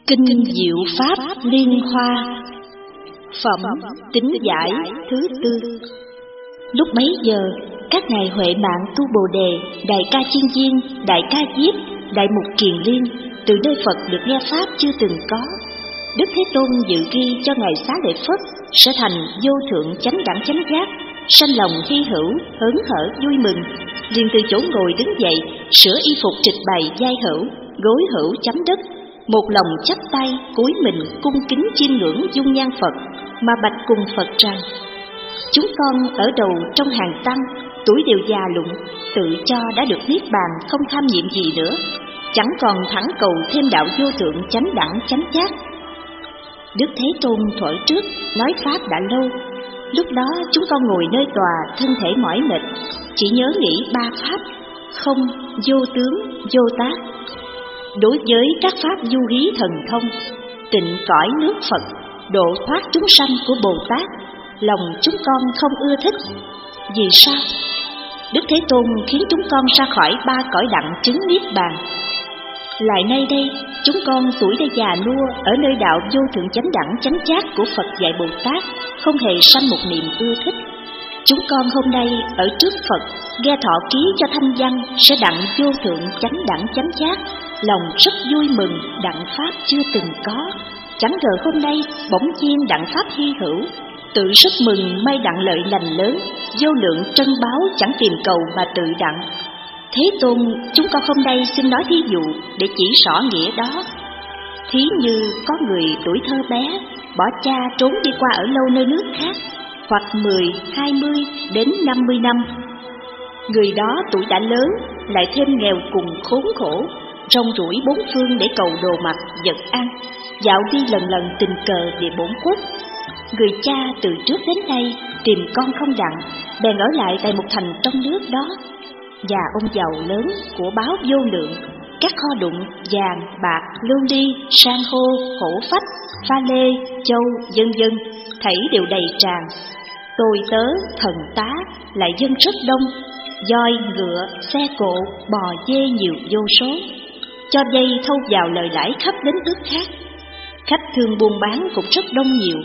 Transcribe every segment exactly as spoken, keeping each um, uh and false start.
Kinh Diệu Pháp Liên Hoa. Phẩm Tính Giải thứ tư. Lúc bấy giờ, các ngài Huệ Mạng Tu Bồ Đề, Đại Ca Chiên Viên, Đại Ca Diếp, Đại Mục Kiền Liên từ nơi Phật được nghe pháp chưa từng có. Đức Thế Tôn dự ghi cho ngài Xá Lợi Phất sẽ thành vô thượng chánh đẳng chánh giác, sanh lòng hy hữu, hớn hở vui mừng, liền từ chỗ ngồi đứng dậy, sửa y phục trịch bày vai hữu, gối hữu chấm đất, một lòng chắp tay cúi mình cung kính chiêm ngưỡng dung nhan Phật, mà bạch cùng Phật rằng: chúng con ở đầu trong hàng tăng, tuổi đều già lụng, tự cho đã được niết bàn, không tham nhiệm gì nữa, chẳng còn thẳng cầu thêm đạo vô thượng chánh đẳng chánh giác. Đức Thế Tôn thuở trước nói pháp đã lâu, lúc đó chúng con ngồi nơi tòa, thân thể mỏi mệt, chỉ nhớ nghĩ ba pháp: không, vô tướng, vô tác. Đối với các pháp du hí thần thông, tịnh cõi nước Phật, độ thoát chúng sanh của Bồ Tát, lòng chúng con không ưa thích. Vì sao? Đức Thế Tôn khiến chúng con ra khỏi ba cõi đặng chứng niết bàn. Lại nay đây, chúng con tuổi đã già nua ở nơi đạo vô thượng chánh đẳng chánh giác của Phật dạy Bồ Tát, không hề sanh một niềm ưa thích. Chúng con hôm nay ở trước Phật nghe thọ ký cho thanh văn sẽ đặng vô thượng chánh đẳng chánh giác, lòng rất vui mừng, đặng pháp chưa từng có. Chẳng ngờ hôm nay bỗng nhiên đặng pháp hy hữu, tự rất mừng may đặng lợi lành lớn, vô lượng trân báo chẳng tìm cầu mà tự đặng. Thế Tôn, chúng con hôm nay xin nói thí dụ để chỉ rõ nghĩa đó. Thí như có người tuổi thơ bé, bỏ cha trốn đi qua ở lâu nơi nước khác, hoặc mười, hai mươi đến năm mươi năm. Người đó tuổi đã lớn, lại thêm nghèo cùng khốn khổ, rong ruổi bốn phương để cầu đồ mặc, vật ăn, dạo đi lần lần tình cờ về bổn quốc. Người cha từ trước đến nay tìm con không đặng, bèn ở lại tại một thành trong nước đó. Và ông giàu lớn của báo vô lượng, các kho đụng vàng, bạc, lưu ly, san hô, hổ phách, pha lê, châu, vân vân, thảy đều đầy tràn. Tôi tớ, thần tá lại dân rất đông, voi, ngựa, xe cộ, bò dê nhiều vô số, cho vay thâu vào lời lãi khắp đến nước khác. Khách thương buôn bán cũng rất đông nhiều.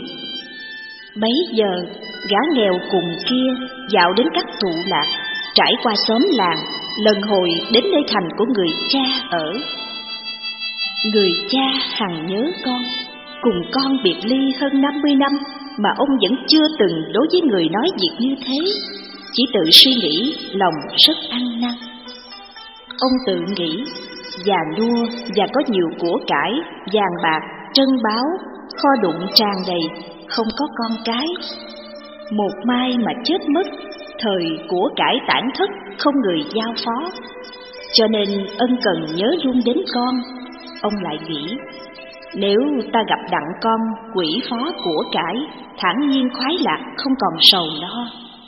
Bấy giờ, gã nghèo cùng kia dạo đến các tụ lạc, trải qua xóm làng, lần hồi đến nơi thành của người cha ở. Người cha hằng nhớ con, cùng con biệt ly hơn năm mươi năm, mà ông vẫn chưa từng đối với người nói việc như thế, chỉ tự suy nghĩ, lòng rất ăn năn. Ông tự nghĩ, già nua và có nhiều của cải, vàng bạc, trân báu, kho đụng tràn đầy, không có con cái. Một mai mà chết mất, thời của cải tản thất, không người giao phó, cho nên ân cần nhớ luôn đến con. Ông lại nghĩ, nếu ta gặp đặng con quỷ phó của cải, thản nhiên khoái lạc, không còn sầu lo.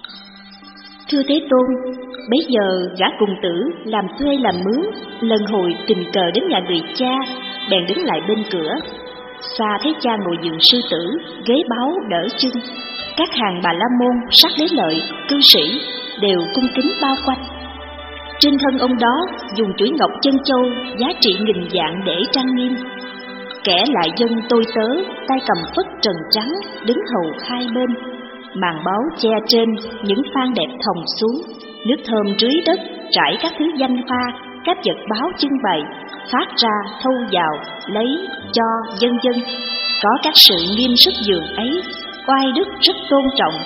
Thưa Thế Tôn, bấy giờ gã cùng tử làm thuê làm mướn, lần hồi tình cờ đến nhà người cha, bèn đứng lại bên cửa. Xa thấy cha ngồi giường sư tử, ghế báu đỡ chân, các hàng bà la môn sắc đế lợi, cư sĩ đều cung kính bao quanh. Trên thân ông đó dùng chuỗi ngọc chân châu giá trị nghìn vạn để trang nghiêm. Kẻ lại dân tôi tớ, tay cầm phất trần trắng, đứng hầu hai bên. Màn báo che trên, những phan đẹp thòng xuống, nước thơm rưới đất, trải các thứ danh hoa, các vật báo trưng bày, phát ra, thâu vào, lấy, cho, vân vân. Có các sự nghiêm sức giường ấy, oai đức rất tôn trọng.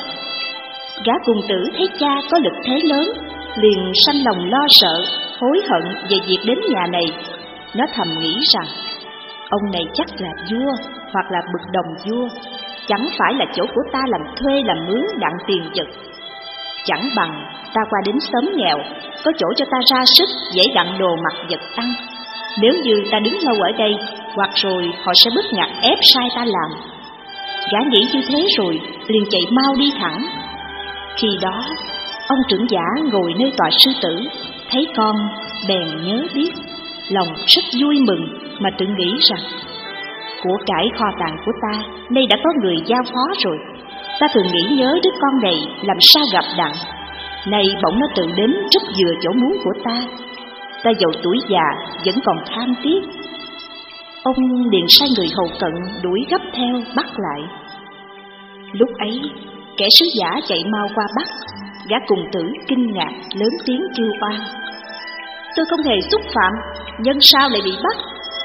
Gã cùng tử thấy cha có lực thế lớn, liền sanh lòng lo sợ, hối hận về việc đến nhà này. Nó thầm nghĩ rằng, ông này chắc là vua, hoặc là bậc đồng vua, chẳng phải là chỗ của ta làm thuê làm mướn đặng tiền vật. Chẳng bằng ta qua đến xóm nghèo, có chỗ cho ta ra sức dễ đặng đồ mặc vật ăn. Nếu như ta đứng lâu ở đây, hoặc rồi họ sẽ bức ngặt ép sai ta làm. Gã nghĩ như thế rồi, liền chạy mau đi thẳng. Khi đó, ông trưởng giả ngồi nơi tòa sư tử, thấy con bèn nhớ biết, lòng rất vui mừng, mà tự nghĩ rằng, của cải kho tàng của ta nay đã có người giao phó rồi. Ta thường nghĩ nhớ đứa con này làm sao gặp đặng, nay bỗng nó tự đến rất vừa chỗ muốn của ta. Ta dầu tuổi già vẫn còn tham tiếc. Ông liền sai người hầu cận đuổi gấp theo bắt lại. Lúc ấy, kẻ sứ giả chạy mau qua bắt. Gã cùng tử kinh ngạc lớn tiếng kêu oan: tôi không hề xúc phạm, nhân sao lại bị bắt?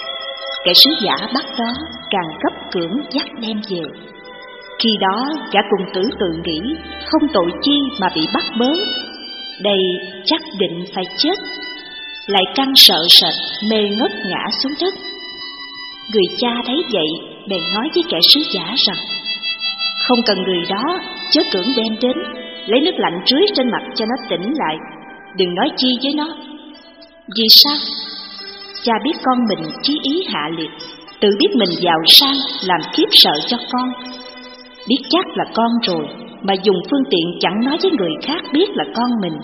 Kẻ sứ giả bắt đó càng gấp cưỡng dắt đem về. Khi đó gã cùng tử tự nghĩ không tội chi mà bị bắt bớ, đây chắc định phải chết, lại càng sợ sệt mê ngất ngã xuống đất. Người cha thấy vậy bèn nói với kẻ sứ giả rằng: không cần người đó, chớ cưỡng đem đến, lấy nước lạnh rưới trên mặt cho nó tỉnh lại, đừng nói chi với nó. Vì sao? Cha biết con mình chí ý hạ liệt, tự biết mình giàu sang làm khiếp sợ cho con. Biết chắc là con rồi mà dùng phương tiện chẳng nói với người khác biết là con mình.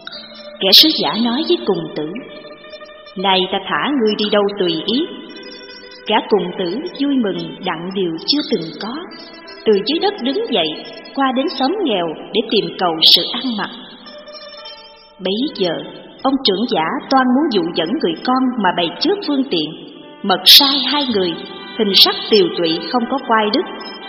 Kẻ sứ giả nói với cùng tử: này ta thả ngươi đi đâu tùy ý. Gã cùng tử vui mừng đặng điều chưa từng có, từ dưới đất đứng dậy qua đến xóm nghèo để tìm cầu sự ăn mặc. Bấy giờ ông trưởng giả toan muốn dụ dẫn người con mà bày trước phương tiện, mật sai hai người, hình sắc tiều tụy không có quai đứt.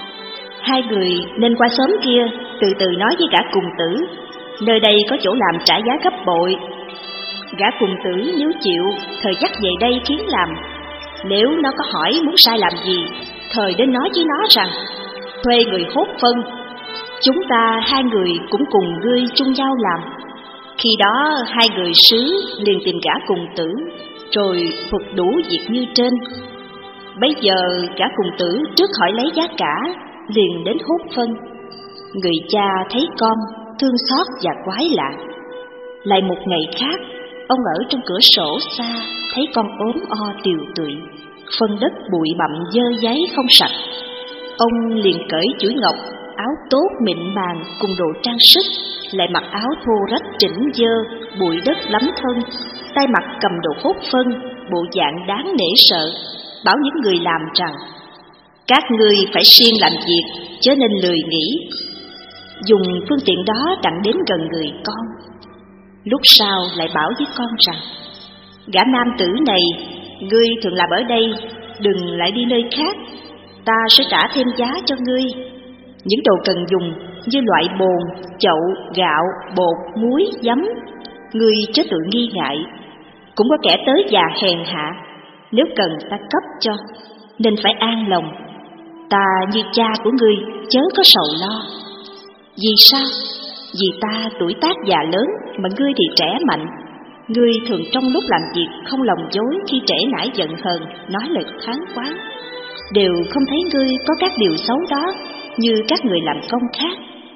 Hai người nên qua xóm kia từ từ nói với gã cùng tử, nơi đây có chỗ làm trả giá gấp bội. Gã cùng tử nếu chịu, thời dắt về đây khiến làm. Nếu nó có hỏi muốn sai làm gì, thời đến nói với nó rằng: thuê người hốt phân, chúng ta hai người cũng cùng ngươi chung nhau làm. Khi đó hai người sứ liền tìm gã cùng tử, rồi phục đủ việc như trên. Bấy giờ gã cùng tử trước hỏi lấy giá cả, liền đến hốt phân. Người cha thấy con, thương xót và quái lạ. Lại một ngày khác, ông ở trong cửa sổ xa, thấy con ốm o tiều tụy, phân đất bụi bặm dơ giấy không sạch. Ông liền cởi chuỗi ngọc, áo tốt mịn màng cùng đồ trang sức, lại mặc áo thô rách chỉnh dơ, bụi đất lấm thân, tay mặt cầm đồ hốt phân, bộ dạng đáng nể sợ, bảo những người làm rằng: các ngươi phải siêng làm việc, chớ nên lười nghỉ. Dùng phương tiện đó đặng đến gần người con. Lúc sau lại bảo với con rằng: gã nam tử này, ngươi thường làm ở đây, đừng lại đi nơi khác, ta sẽ trả thêm giá cho ngươi. Những đồ cần dùng như loại bồn, chậu, gạo, bột, muối, giấm, ngươi chớ tự nghi ngại. Cũng có kẻ tới già hèn hạ, nếu cần ta cấp cho, nên phải an lòng. Ta như cha của ngươi, chớ có sầu lo. Vì sao? Vì ta tuổi tác già lớn, mà ngươi thì trẻ mạnh. Ngươi thường trong lúc làm việc không lòng dối khi trễ nải giận hờn, nói lời kháng quá. Đều không thấy ngươi có các điều xấu đó như các người làm công khác.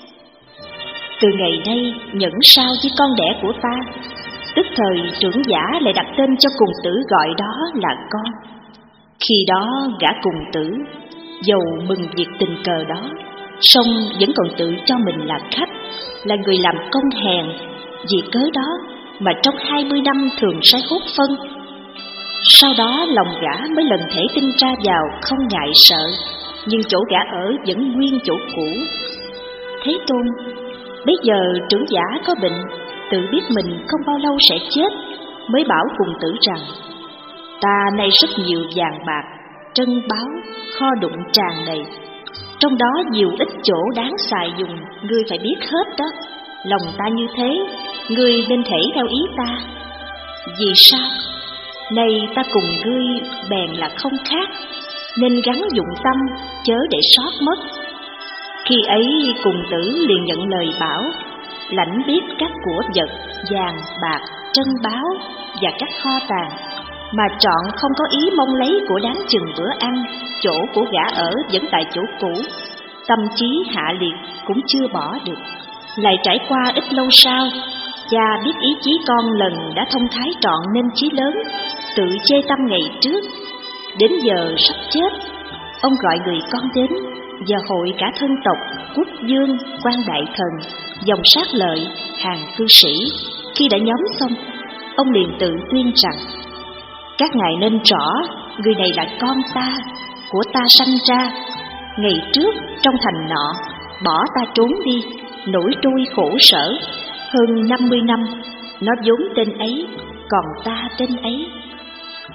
Từ ngày nay nhẫn sao với con đẻ của ta. Tức thời trưởng giả lại đặt tên cho cùng tử, gọi đó là con. Khi đó gã cùng tử dầu mừng việc tình cờ đó, song vẫn còn tự cho mình là khách, là người làm công hèn. Vì cớ đó mà trong hai mươi năm thường sai hốt phân. Sau đó lòng gã mới lần thể tin ra vào không ngại sợ, nhưng chỗ gã ở vẫn nguyên chỗ cũ. Thế Tôn, bây giờ trưởng giả có bệnh, tự biết mình không bao lâu sẽ chết, mới bảo cùng tử rằng: ta nay rất nhiều vàng bạc, trân báu, kho đụng tràn đầy, trong đó nhiều ít chỗ đáng xài dùng, ngươi phải biết hết đó. Lòng ta như thế, ngươi nên thể theo ý ta. Vì sao? Nay ta cùng ngươi bèn là không khác, nên gắng dụng tâm, chớ để sót mất. Khi ấy cùng tử liền nhận lời bảo, lãnh biết các của vật, vàng, bạc, trân báu và các kho tàng, mà trọn không có ý mong lấy của đáng chừng bữa ăn. Chỗ của gã ở vẫn tại chỗ cũ, tâm trí hạ liệt cũng chưa bỏ được. Lại trải qua ít lâu sau, cha biết ý chí con lần đã thông thái trọn nên chí lớn, tự chê tâm ngày trước. Đến giờ sắp chết, ông gọi người con đến và hội cả thân tộc, quốc vương, quan đại thần, dòng sát lợi, hàng cư sĩ. Khi đã nhóm xong, ông liền tự tuyên rằng: các ngài nên rõ, người này là con ta, của ta sanh ra. Ngày trước trong thành nọ, bỏ ta trốn đi, nổi trôi khổ sở. Hơn năm mươi năm, nó vốn tên ấy, còn ta tên ấy.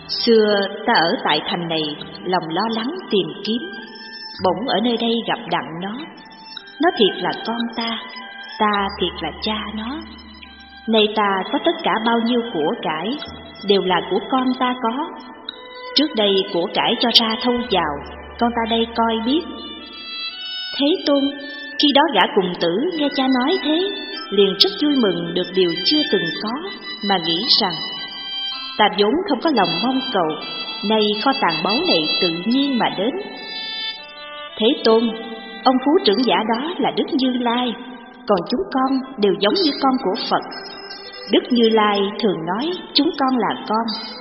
Xưa ta ở tại thành này, lòng lo lắng tìm kiếm, bỗng ở nơi đây gặp đặng nó. Nó thiệt là con ta, ta thiệt là cha nó. Nay ta có tất cả bao nhiêu của cải, đều là của con ta có. Trước đây của cải cho ra thâu vào, con ta đây coi biết. Thế Tôn, khi đó gã cùng tử nghe cha nói thế, liền rất vui mừng được điều chưa từng có, mà nghĩ rằng ta vốn không có lòng mong cầu, nay kho tàng báu này tự nhiên mà đến. Thế Tôn, ông phú trưởng giả đó là Đức Như Lai, còn chúng con đều giống như con của Phật. Đức Như Lai thường nói chúng con là con.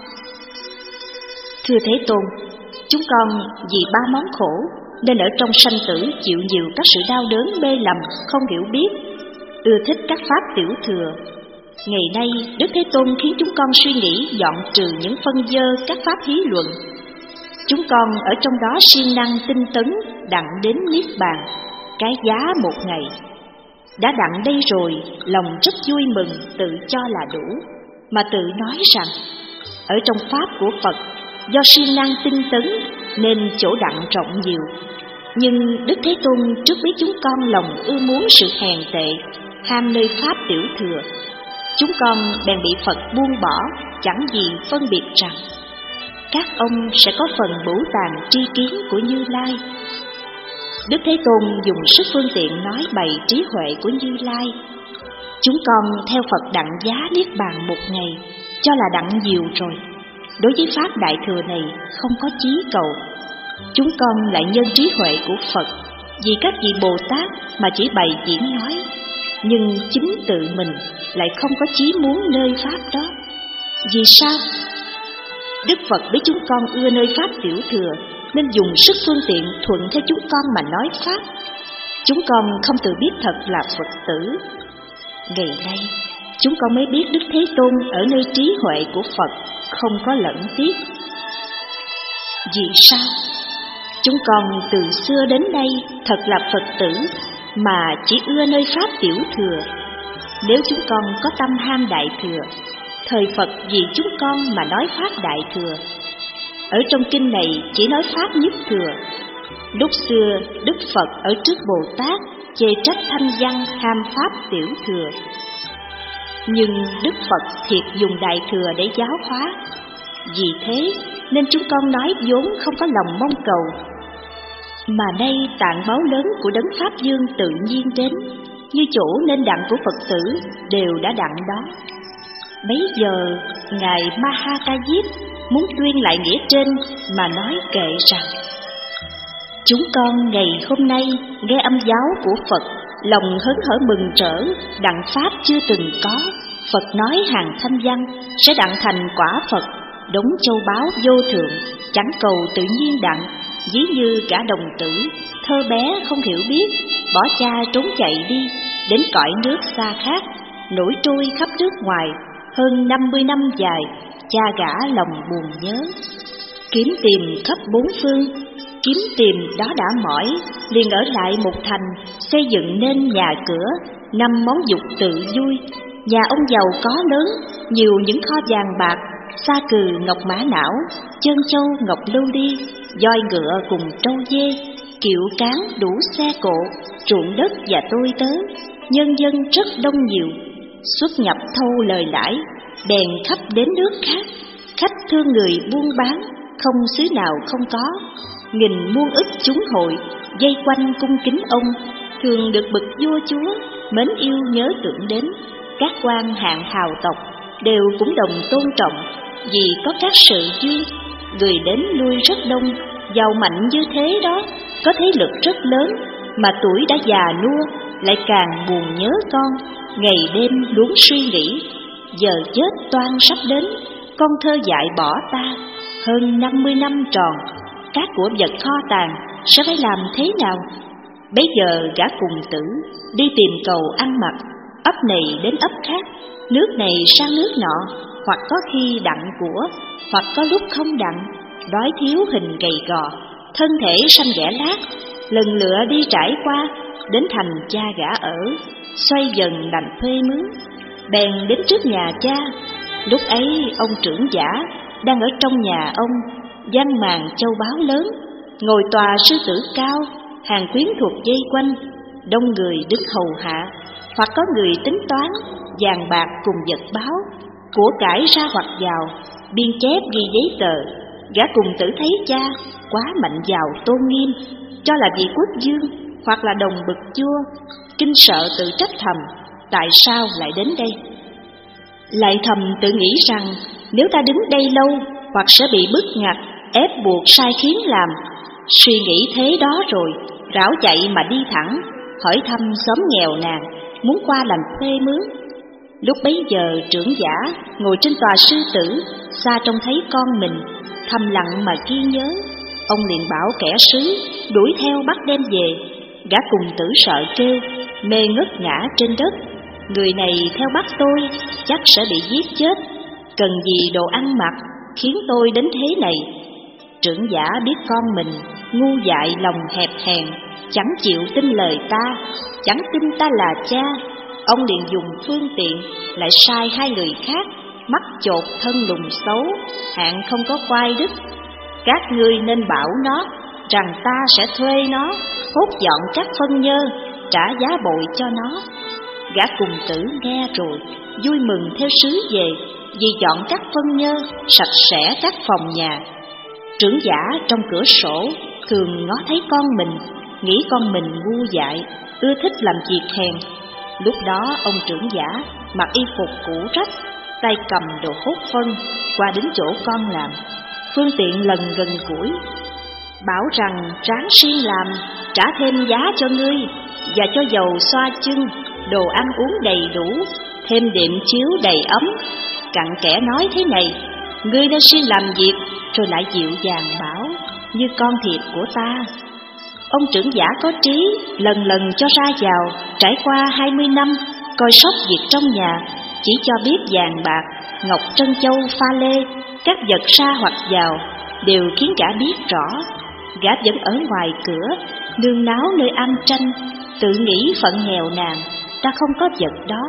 Thưa Thế Tôn, chúng con vì ba món khổ nên ở trong sanh tử chịu nhiều các sự đau đớn mê lầm, không hiểu biết, ưa thích các pháp tiểu thừa. Ngày nay Đức Thế Tôn khiến chúng con suy nghĩ dọn trừ những phân dơ các pháp hí luận. Chúng con ở trong đó siêng năng tinh tấn, đặng đến niết bàn, cái giá một ngày. Đã đặng đây rồi, lòng rất vui mừng, tự cho là đủ, mà tự nói rằng ở trong pháp của Phật, do siêng năng tinh tấn nên chỗ đặng rộng nhiều. Nhưng Đức Thế Tôn trước biết chúng con lòng ưa muốn sự hèn tệ, ham nơi pháp tiểu thừa. Chúng con bèn bị Phật buông bỏ, chẳng gì phân biệt rằng các ông sẽ có phần bửu tàn tri kiến của Như Lai. Đức Thế Tôn dùng sức phương tiện nói bày trí huệ của Như Lai. Chúng con theo Phật đặng giá niết bàn một ngày, cho là đặng nhiều rồi. Đối với pháp đại thừa này không có chí cầu. Chúng con lại nhân trí huệ của Phật, vì các vị Bồ Tát mà chỉ bày diễn nói, nhưng chính tự mình lại không có chí muốn nơi pháp đó. Vì sao? Đức Phật biết chúng con ưa nơi pháp tiểu thừa, nên dùng sức phương tiện thuận theo chúng con mà nói pháp. Chúng con không tự biết thật là Phật tử. Ngày nay chúng con mới biết Đức Thế Tôn ở nơi trí huệ của Phật không có lẫn tiếc. Vì sao? Chúng con từ xưa đến nay thật là Phật tử, mà chỉ ưa nơi pháp tiểu thừa. Nếu chúng con có tâm ham đại thừa, thời Phật vì chúng con mà nói pháp đại thừa. Ở trong kinh này chỉ nói pháp nhất thừa. Lúc xưa Đức Phật ở trước Bồ Tát chê trách thanh văn ham pháp tiểu thừa. Nhưng Đức Phật thiệt dùng đại thừa để giáo hóa. Vì thế nên chúng con nói vốn không có lòng mong cầu, mà nay tạng báo lớn của Đấng Pháp Dương tự nhiên đến, như chỗ nên đặng của Phật tử đều đã đặng đó. Bấy giờ Ngài Mahakajip muốn tuyên lại nghĩa trên mà nói kệ rằng: chúng con ngày hôm nay nghe âm giáo của Phật, lòng hớn hở mừng rỡ, đặng pháp chưa từng có. Phật nói hàng thanh văn sẽ đặng thành quả Phật, đống châu báu vô thượng, chẳng cầu tự nhiên đặng. Ví như cả đồng tử thơ bé không hiểu biết, bỏ cha trốn chạy đi đến cõi nước xa khác, nổi trôi khắp nước ngoài. Hơn năm mươi năm dài, cha gã lòng buồn nhớ, kiếm tìm khắp bốn phương. Kiếm tìm đó đã mỏi, liền ở lại một thành, xây dựng nên nhà cửa, năm món dục tự vui. Nhà ông giàu có lớn, nhiều những kho vàng bạc, sa cừ ngọc mã não, chân châu ngọc lưu ly, voi ngựa cùng trâu dê, kiệu cán đủ xe cộ, ruộng đất và tôi tớ, nhân dân rất đông nhiều. Xuất nhập thâu lời lãi, bèn khắp đến nước khác. Khách thương người buôn bán, không xứ nào không có. Nghìn muôn ức chúng hội, dây quanh cung kính ông, thường được bậc vua chúa mến yêu nhớ tưởng đến. Các quan hạng hào tộc đều cũng đồng tôn trọng, vì có các sự duyên. Người đến lui rất đông, giàu mạnh như thế đó, có thế lực rất lớn, mà tuổi đã già nua, lại càng buồn nhớ con, ngày đêm luôn suy nghĩ. Giờ chết toan sắp đến, con thơ dại bỏ ta. Hơn năm mươi năm tròn, các của vật kho tàng sẽ phải làm thế nào? Bấy giờ gã cùng tử đi tìm cầu ăn mặc, ấp này đến ấp khác, nước này sang nước nọ, hoặc có khi đặng của, hoặc có lúc không đặng. Đói thiếu hình gầy gò, thân thể xanh ghẻ lát, lần lựa đi trải qua, đến thành cha gã ở, xoay dần làm thuê mướn. Bèn đến trước nhà cha. Lúc ấy ông trưởng giả đang ở trong nhà ông, dang màn châu báu lớn, ngồi tòa sư tử cao, hàng quyến thuộc dây quanh, đông người đứng hầu hạ, hoặc có người tính toán, vàng bạc cùng vật báo, của cải ra hoặc vào, biên chép ghi giấy tờ. Gã cùng tử thấy cha quá mạnh giàu tôn nghiêm, cho là vị quốc vương hoặc là đồng bậc vua, kinh sợ tự trách thầm, tại sao lại đến đây? Lại thầm tự nghĩ rằng nếu ta đứng đây lâu hoặc sẽ bị bức ngặt, ép buộc sai khiến làm. Suy nghĩ thế đó rồi, rảo chạy mà đi thẳng, hỏi thăm xóm nghèo nàn, muốn qua làm thuê mướn. Lúc bấy giờ trưởng giả ngồi trên tòa sư tử, xa trông thấy con mình, thầm lặng mà ghi nhớ. Ông liền bảo kẻ sứ đuổi theo bắt đem về. Gã cùng tử sợ kêu, mê ngất ngã trên đất. Người này theo bắt tôi chắc sẽ bị giết chết, cần gì đồ ăn mặc khiến tôi đến thế này. Trưởng giả biết con mình ngu dại lòng hẹp hèn, chẳng chịu tin lời ta, chẳng tin ta là cha. Ông liền dùng phương tiện lại sai hai người khác, mắt chột thân lùn xấu, hạng không có quai đức. Các ngươi nên bảo nó rằng ta sẽ thuê nó hốt dọn các phân nhơ, trả giá bội cho nó. Gã cùng tử nghe rồi vui mừng theo sứ về, vì dọn các phân nhơ, sạch sẽ các phòng nhà. Trưởng giả trong cửa sổ thường ngó thấy con mình, nghĩ con mình ngu dại, ưa thích làm việc hèn. Lúc đó ông trưởng giả mặc y phục cũ rách, tay cầm đồ hốt phân, qua đến chỗ con làm, phương tiện lần gần củi, bảo rằng ráng siêng làm, trả thêm giá cho ngươi, và cho dầu xoa chân, đồ ăn uống đầy đủ, thêm đệm chiếu đầy ấm. Cặn kẽ nói thế này, ngươi nên siêng làm việc, rồi lại dịu dàng bảo, như con thiệt của ta. Ông trưởng giả có trí, lần lần cho ra vào, trải qua hai mươi năm, coi sóc việc trong nhà, chỉ cho biết vàng bạc, ngọc trân châu pha lê, các vật ra hoặc vào, đều khiến gã biết rõ. Gã vẫn ở ngoài cửa, nương náo nơi ăn tranh, tự nghĩ phận nghèo nàn, ta không có vật đó.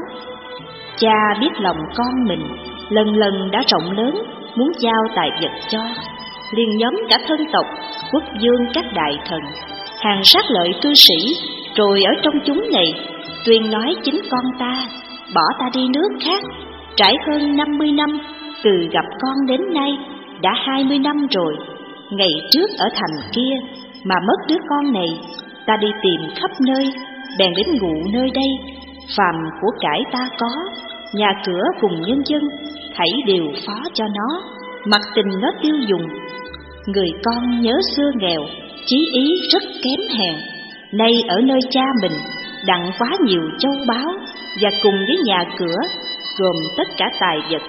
Cha biết lòng con mình, lần lần đã rộng lớn, muốn giao tài vật cho, liền nhóm cả thân tộc, quốc vương các đại thần, hàng sát lợi cư sĩ, rồi ở trong chúng này, tuyên nói chính con ta, bỏ ta đi nước khác. Trải hơn năm mươi năm, từ gặp con đến nay, đã hai mươi năm rồi. Ngày trước ở thành kia, mà mất đứa con này, ta đi tìm khắp nơi, bèn đến ngụ nơi đây. Phàm của cải ta có, nhà cửa cùng nhân dân, thảy đều phó cho nó, mặc tình nó tiêu dùng. Người con nhớ xưa nghèo, chí ý rất kém hèn, nay ở nơi cha mình, đặng quá nhiều châu báu, và cùng với nhà cửa, gồm tất cả tài vật.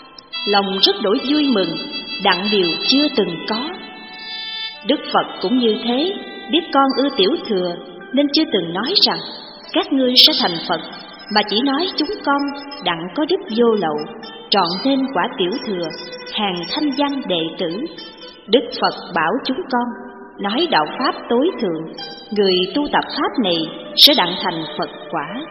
Lòng rất đổi vui mừng, đặng điều chưa từng có. Đức Phật cũng như thế, biết con ưa tiểu thừa, nên chưa từng nói rằng các ngươi sẽ thành Phật, mà chỉ nói chúng con đặng có đức vô lậu, trọn nên quả tiểu thừa, hàng thanh văn đệ tử. Đức Phật bảo chúng con, nói đạo Pháp tối thượng, người tu tập Pháp này sẽ đặng thành Phật quả.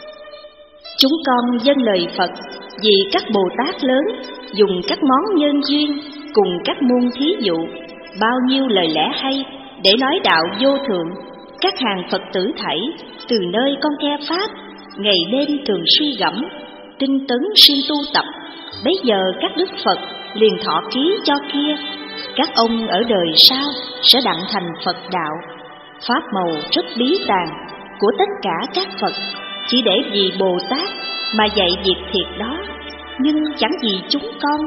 Chúng con dâng lời Phật, vì các Bồ Tát lớn dùng các món nhân duyên cùng các môn thí dụ, bao nhiêu lời lẽ hay để nói đạo vô thượng. Các hàng Phật tử thảy từ nơi con nghe Pháp, ngày đêm thường suy gẫm, tinh tấn siêng tu tập. Bấy giờ các Đức Phật liền thọ ký cho kia, các ông ở đời sau sẽ đặng thành Phật đạo. Pháp màu rất bí tàng của tất cả các Phật, chỉ để vì Bồ Tát mà dạy việc thiệt đó, nhưng chẳng vì chúng con.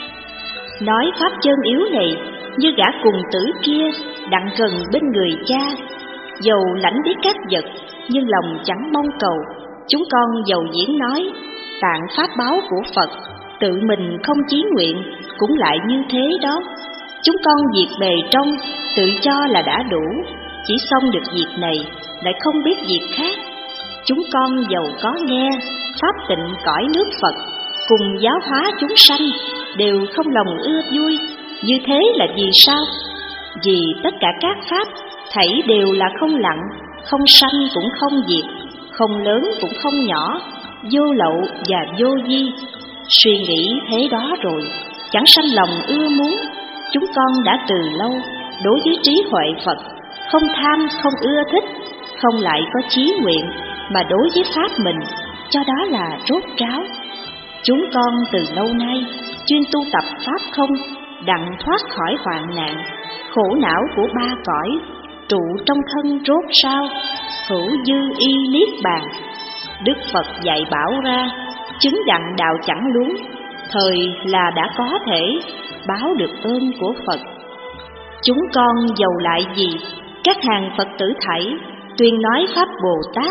Nói pháp chân yếu này, như gã cùng tử kia đặng gần bên người cha, dầu lãnh biết các vật, nhưng lòng chẳng mong cầu. Chúng con dầu diễn nói, tạng pháp báo của Phật, tự mình không chí nguyện, cũng lại như thế đó. Chúng con việc bề trong, tự cho là đã đủ, chỉ xong được việc này, lại không biết việc khác. Chúng con dầu có nghe pháp tịnh cõi nước Phật, cùng giáo hóa chúng sanh, đều không lòng ưa vui. Như thế là vì sao? Vì tất cả các pháp thảy đều là không lặng, không sanh cũng không diệt, không lớn cũng không nhỏ, vô lậu và vô vi. Suy nghĩ thế đó rồi, chẳng sanh lòng ưa muốn. Chúng con đã từ lâu đối với trí huệ Phật không tham, không ưa thích, không lại có chí nguyện, mà đối với pháp mình cho đó là rốt ráo. Chúng con từ lâu nay chuyên tu tập pháp không, đặng thoát khỏi hoạn nạn, khổ não của ba cõi, trụ trong thân rốt ráo, hữu dư y niết bàn. Đức Phật dạy bảo ra, chứng đặng đạo chẳng luống, thời là đã có thể báo được ơn của Phật. Chúng con dầu lại gì, các hàng Phật tử thảy tuyên nói pháp Bồ Tát,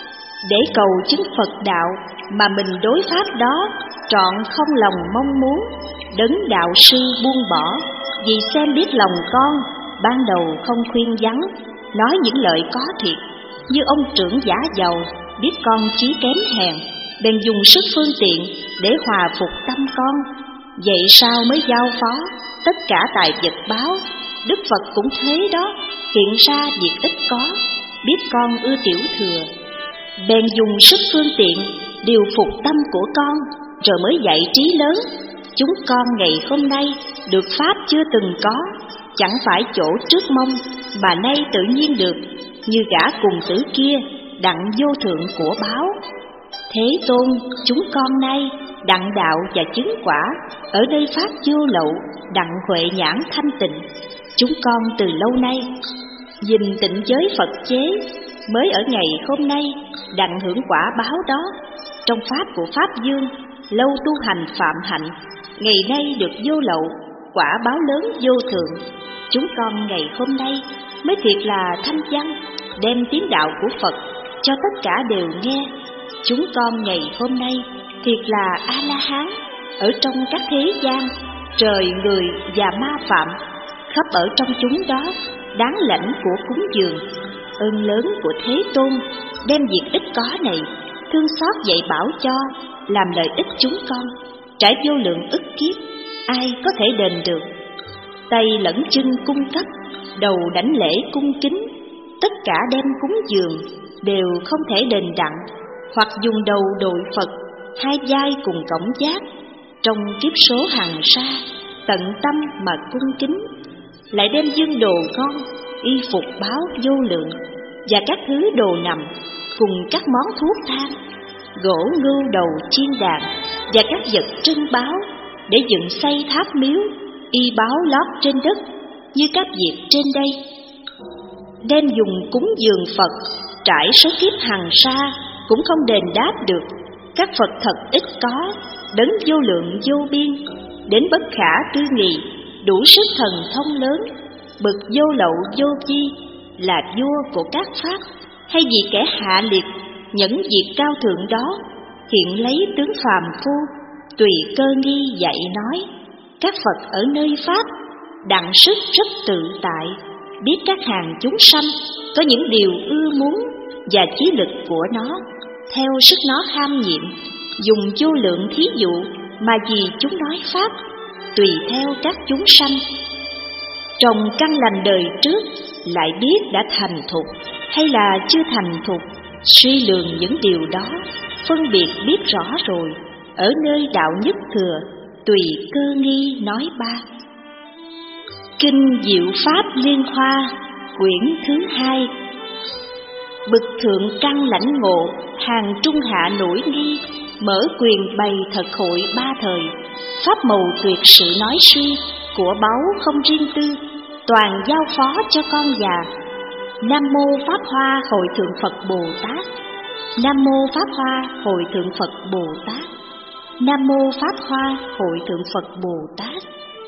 để cầu chứng Phật đạo mà mình đối pháp đó trọn không lòng mong muốn. Đấng đạo sư buông bỏ, vì xem biết lòng con, ban đầu không khuyên vắng, nói những lời có thiệt. Như ông trưởng giả giàu, biết con chí kém hèn, bèn dùng sức phương tiện để hòa phục tâm con. Vậy sao mới giao phó tất cả tài vật báo? Đức Phật cũng thế đó, hiện ra việc ít có, biết con ưa tiểu thừa, bèn dùng sức phương tiện điều phục tâm của con, rồi mới dạy trí lớn. Chúng con ngày hôm nay được pháp chưa từng có, chẳng phải chỗ trước mong, mà nay tự nhiên được, như gã cùng tử kia đặng vô thượng của báo. Thế Tôn, chúng con nay đặng đạo và chứng quả, ở nơi pháp vô lậu, đặng huệ nhãn thanh tịnh. Chúng con từ lâu nay nhìn tịnh giới Phật chế, mới ở ngày hôm nay đặng hưởng quả báo đó. Trong pháp của Pháp Dương, lâu tu hành phạm hạnh, ngày nay được vô lậu, quả báo lớn vô thượng. Chúng con ngày hôm nay mới thiệt là thanh văn, đem tiếng đạo của Phật cho tất cả đều nghe. Chúng con ngày hôm nay thiệt là A-la-hán, ở trong các thế gian, trời, người và ma phạm, khắp ở trong chúng đó, đáng lãnh của cúng dường. Ơn lớn của Thế Tôn đem việc ít có này thương xót dạy bảo cho, làm lợi ích chúng con, trải vô lượng ức kiếp, ai có thể đền được. Tay lẫn chân cung cấp, đầu đảnh lễ cung kính, tất cả đem cúng dường đều không thể đền đặng. Hoặc dùng đầu đội Phật, hai vai cùng cổng giác, trong kiếp số hằng sa, tận tâm mà cung kính, lại đem dương đồ ngon, y phục báo vô lượng, và các thứ đồ nằm, cùng các món thuốc thang, gỗ ngưu đầu chiên đàn, và các vật trưng báo, để dựng xây tháp miếu, y báo lót trên đất, như các việc trên đây. Đem dùng cúng dường Phật, trải số kiếp hằng sa, cũng không đền đáp được. Các Phật thật ít có, đấng vô lượng vô biên, đến bất khả tư nghị, đủ sức thần thông lớn, bực vô lậu vô vi, là vua của các pháp, hay vì kẻ hạ liệt nhẫn việc cao thượng đó, hiện lấy tướng phàm phu, tùy cơ nghi dạy nói. Các Phật ở nơi pháp, đặng sức rất tự tại, biết các hàng chúng sanh có những điều ưa muốn và chí lực của nó, theo sức nó kham nhiệm, dùng vô lượng thí dụ mà vì chúng nói pháp, tùy theo các chúng sanh. Trong căn lành đời trước, lại biết đã thành thục hay là chưa thành thục, suy lường những điều đó, phân biệt biết rõ rồi, ở nơi đạo nhất thừa, tùy cơ nghi nói ba. Kinh Diệu Pháp Liên Hoa, quyển thứ hai. Bực thượng căn lãnh ngộ, hàng trung hạ nổi nghi, mở quyền bày thật hội ba thời, pháp màu tuyệt sự nói suy, của báu không riêng tư, toàn giao phó cho con già. Nam mô Pháp Hoa Hội Thượng Phật Bồ Tát. Nam mô Pháp Hoa Hội Thượng Phật Bồ Tát. Nam mô Pháp Hoa Hội Thượng Phật Bồ Tát.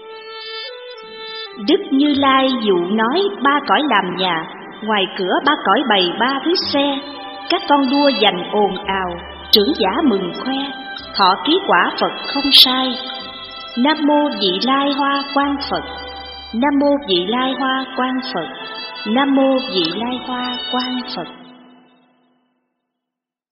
Đức Như Lai dụ nói ba cõi làm nhà, ngoài cửa ba cõi bày ba thứ xe, các con đua giành ồn ào, trưởng giả mừng khoe, thọ ký quả Phật không sai. Nam mô Vị Lai Hoa Quang Phật. Nam mô Vị Lai Hoa Quang Phật. Nam mô Vị Lai Hoa Quang Phật.